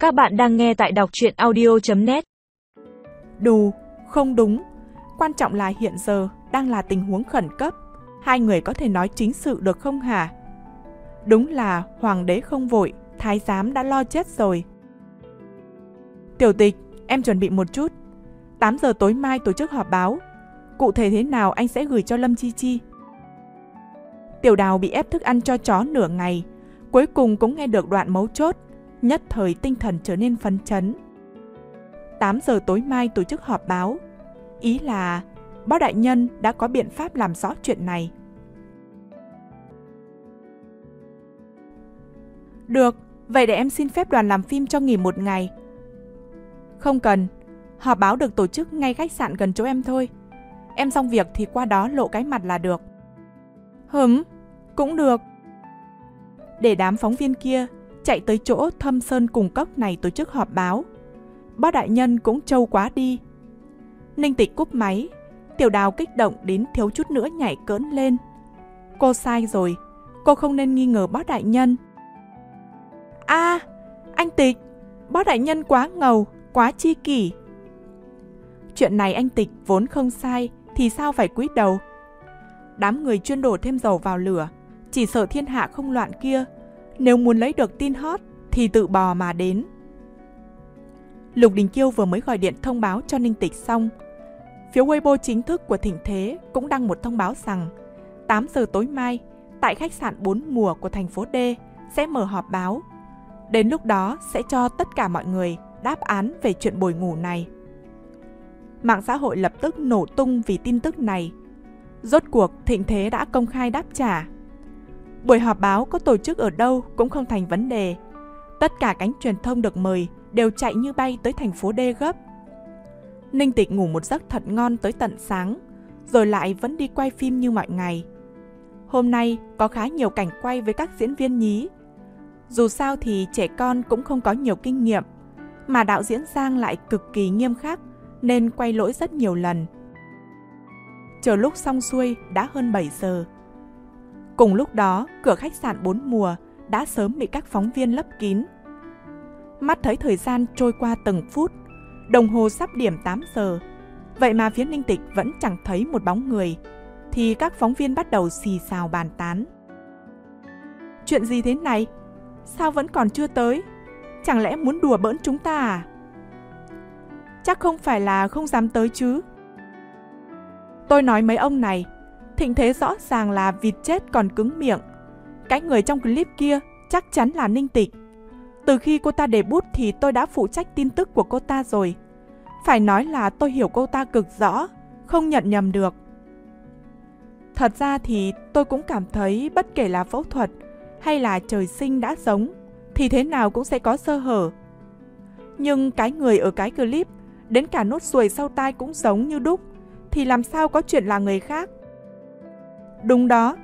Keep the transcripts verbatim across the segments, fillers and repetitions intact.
Các bạn đang nghe tại đọc truyện audio chấm net. Đù, không đúng. Quan trọng là hiện giờ đang là tình huống khẩn cấp. Hai người có thể nói chính sự được không hả? Đúng là hoàng đế không vội, thái giám đã lo chết rồi. Tiểu Tịch, em chuẩn bị một chút. tám giờ tối mai tổ chức họp báo. Cụ thể thế nào anh sẽ gửi cho Lâm Chi Chi. Tiểu Đào bị ép thức ăn cho chó nửa ngày, cuối cùng cũng nghe được đoạn mấu chốt, nhất thời tinh thần trở nên phấn chấn. tám giờ tối mai tổ chức họp báo. Ý là Bác đại nhân đã có biện pháp làm rõ chuyện này. Được, vậy để em xin phép đoàn làm phim cho nghỉ một ngày. Không cần, họp báo được tổ chức ngay khách sạn gần chỗ em thôi. Em xong việc thì qua đó lộ cái mặt là được. Hửm, cũng được. Để đám phóng viên kia chạy tới chỗ Thâm Sơn Cùng Cốc này tổ chức họp báo. Bác đại nhân cũng trâu quá đi. Ninh Tịch cúp máy, Tiểu Đào kích động đến thiếu chút nữa nhảy cỡn lên. Cô sai rồi, cô không nên nghi ngờ bác đại nhân. A, à, anh Tịch, bác đại nhân quá ngầu, quá chi kỷ. Chuyện này anh Tịch vốn không sai, thì sao phải cúi đầu? Đám người chuyên đổ thêm dầu vào lửa, chỉ sợ thiên hạ không loạn kia, nếu muốn lấy được tin hot thì tự bò mà đến. Lục Đình Kiêu vừa mới gọi điện thông báo cho Ninh Tịch xong. Phía Weibo chính thức của Thịnh Thế cũng đăng một thông báo rằng tám giờ tối mai tại khách sạn bốn mùa của thành phố D sẽ mở họp báo. Đến lúc đó sẽ cho tất cả mọi người đáp án về chuyện bồi ngủ này. Mạng xã hội lập tức nổ tung vì tin tức này. Rốt cuộc Thịnh Thế đã công khai đáp trả. Buổi họp báo có tổ chức ở đâu cũng không thành vấn đề. Tất cả cánh truyền thông được mời đều chạy như bay tới thành phố D gấp. Ninh Tịch ngủ một giấc thật ngon tới tận sáng, rồi lại vẫn đi quay phim như mọi ngày. Hôm nay có khá nhiều cảnh quay với các diễn viên nhí. Dù sao thì trẻ con cũng không có nhiều kinh nghiệm, mà đạo diễn Giang lại cực kỳ nghiêm khắc nên quay lỗi rất nhiều lần. Chờ lúc xong xuôi đã hơn bảy giờ. Cùng lúc đó, cửa khách sạn bốn mùa đã sớm bị các phóng viên lấp kín. Mắt thấy thời gian trôi qua từng phút, đồng hồ sắp điểm tám giờ. Vậy mà phía Ninh Tịch vẫn chẳng thấy một bóng người, thì các phóng viên bắt đầu xì xào bàn tán. Chuyện gì thế này? Sao vẫn còn chưa tới? Chẳng lẽ muốn đùa bỡn chúng ta à? Chắc không phải là không dám tới chứ. Tôi nói mấy ông này, Thịnh Thế rõ ràng là vịt chết còn cứng miệng. Cái người trong clip kia chắc chắn là Ninh Tịch. Từ khi cô ta debut thì tôi đã phụ trách tin tức của cô ta rồi. Phải nói là tôi hiểu cô ta cực rõ, không nhận nhầm được. Thật ra thì tôi cũng cảm thấy bất kể là phẫu thuật hay là trời sinh đã giống thì thế nào cũng sẽ có sơ hở. Nhưng cái người ở cái clip đến cả nốt ruồi sau tai cũng giống như đúc, thì làm sao có chuyện là người khác? Đúng đó.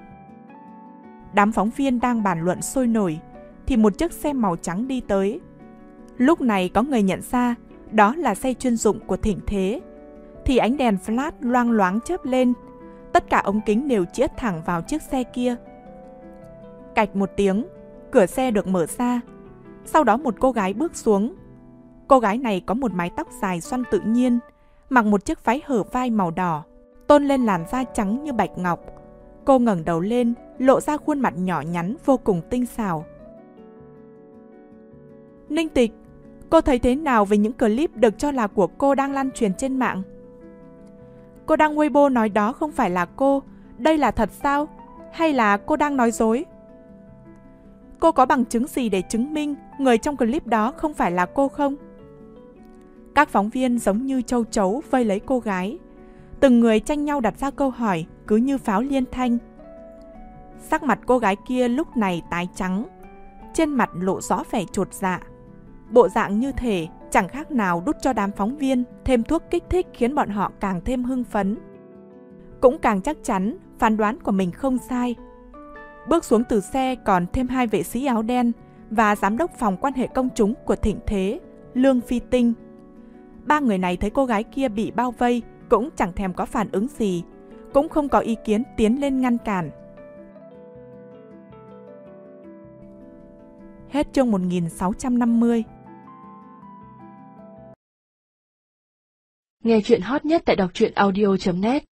Đám phóng viên đang bàn luận sôi nổi thì một chiếc xe màu trắng đi tới. Lúc này có người nhận ra đó là xe chuyên dụng của Thịnh Thế, thì ánh đèn flash loang loáng chớp lên, tất cả ống kính đều chĩa thẳng vào chiếc xe kia. Cạch một tiếng, cửa xe được mở ra. Sau đó một cô gái bước xuống. Cô gái này có một mái tóc dài xoăn tự nhiên, mặc một chiếc váy hở vai màu đỏ, tôn lên làn da trắng như bạch ngọc. Cô ngẩng đầu lên, lộ ra khuôn mặt nhỏ nhắn vô cùng tinh xảo. Ninh Tịch, cô thấy thế nào về những clip được cho là của cô đang lan truyền trên mạng? Cô đăng Weibo nói đó không phải là cô, đây là thật sao? Hay là cô đang nói dối? Cô có bằng chứng gì để chứng minh người trong clip đó không phải là cô không? Các phóng viên giống như châu chấu vây lấy cô gái. Từng người tranh nhau đặt ra câu hỏi, cứ như pháo liên thanh. Sắc mặt cô gái kia lúc này tái trắng, trên mặt lộ rõ vẻ chột dạ. Bộ dạng như thể chẳng khác nào đút cho đám phóng viên thêm thuốc kích thích, khiến bọn họ càng thêm hưng phấn. Cũng càng chắc chắn phán đoán của mình không sai. Bước xuống từ xe còn thêm hai vệ sĩ áo đen và giám đốc phòng quan hệ công chúng của Thịnh Thế, Lương Phi Tinh. Ba người này thấy cô gái kia bị bao vây cũng chẳng thèm có phản ứng gì, cũng không có ý kiến tiến lên ngăn cản. Hết chương một nghìn sáu trăm năm mươi. Nghe chuyện hot nhất tại đọc truyện audio chấm net.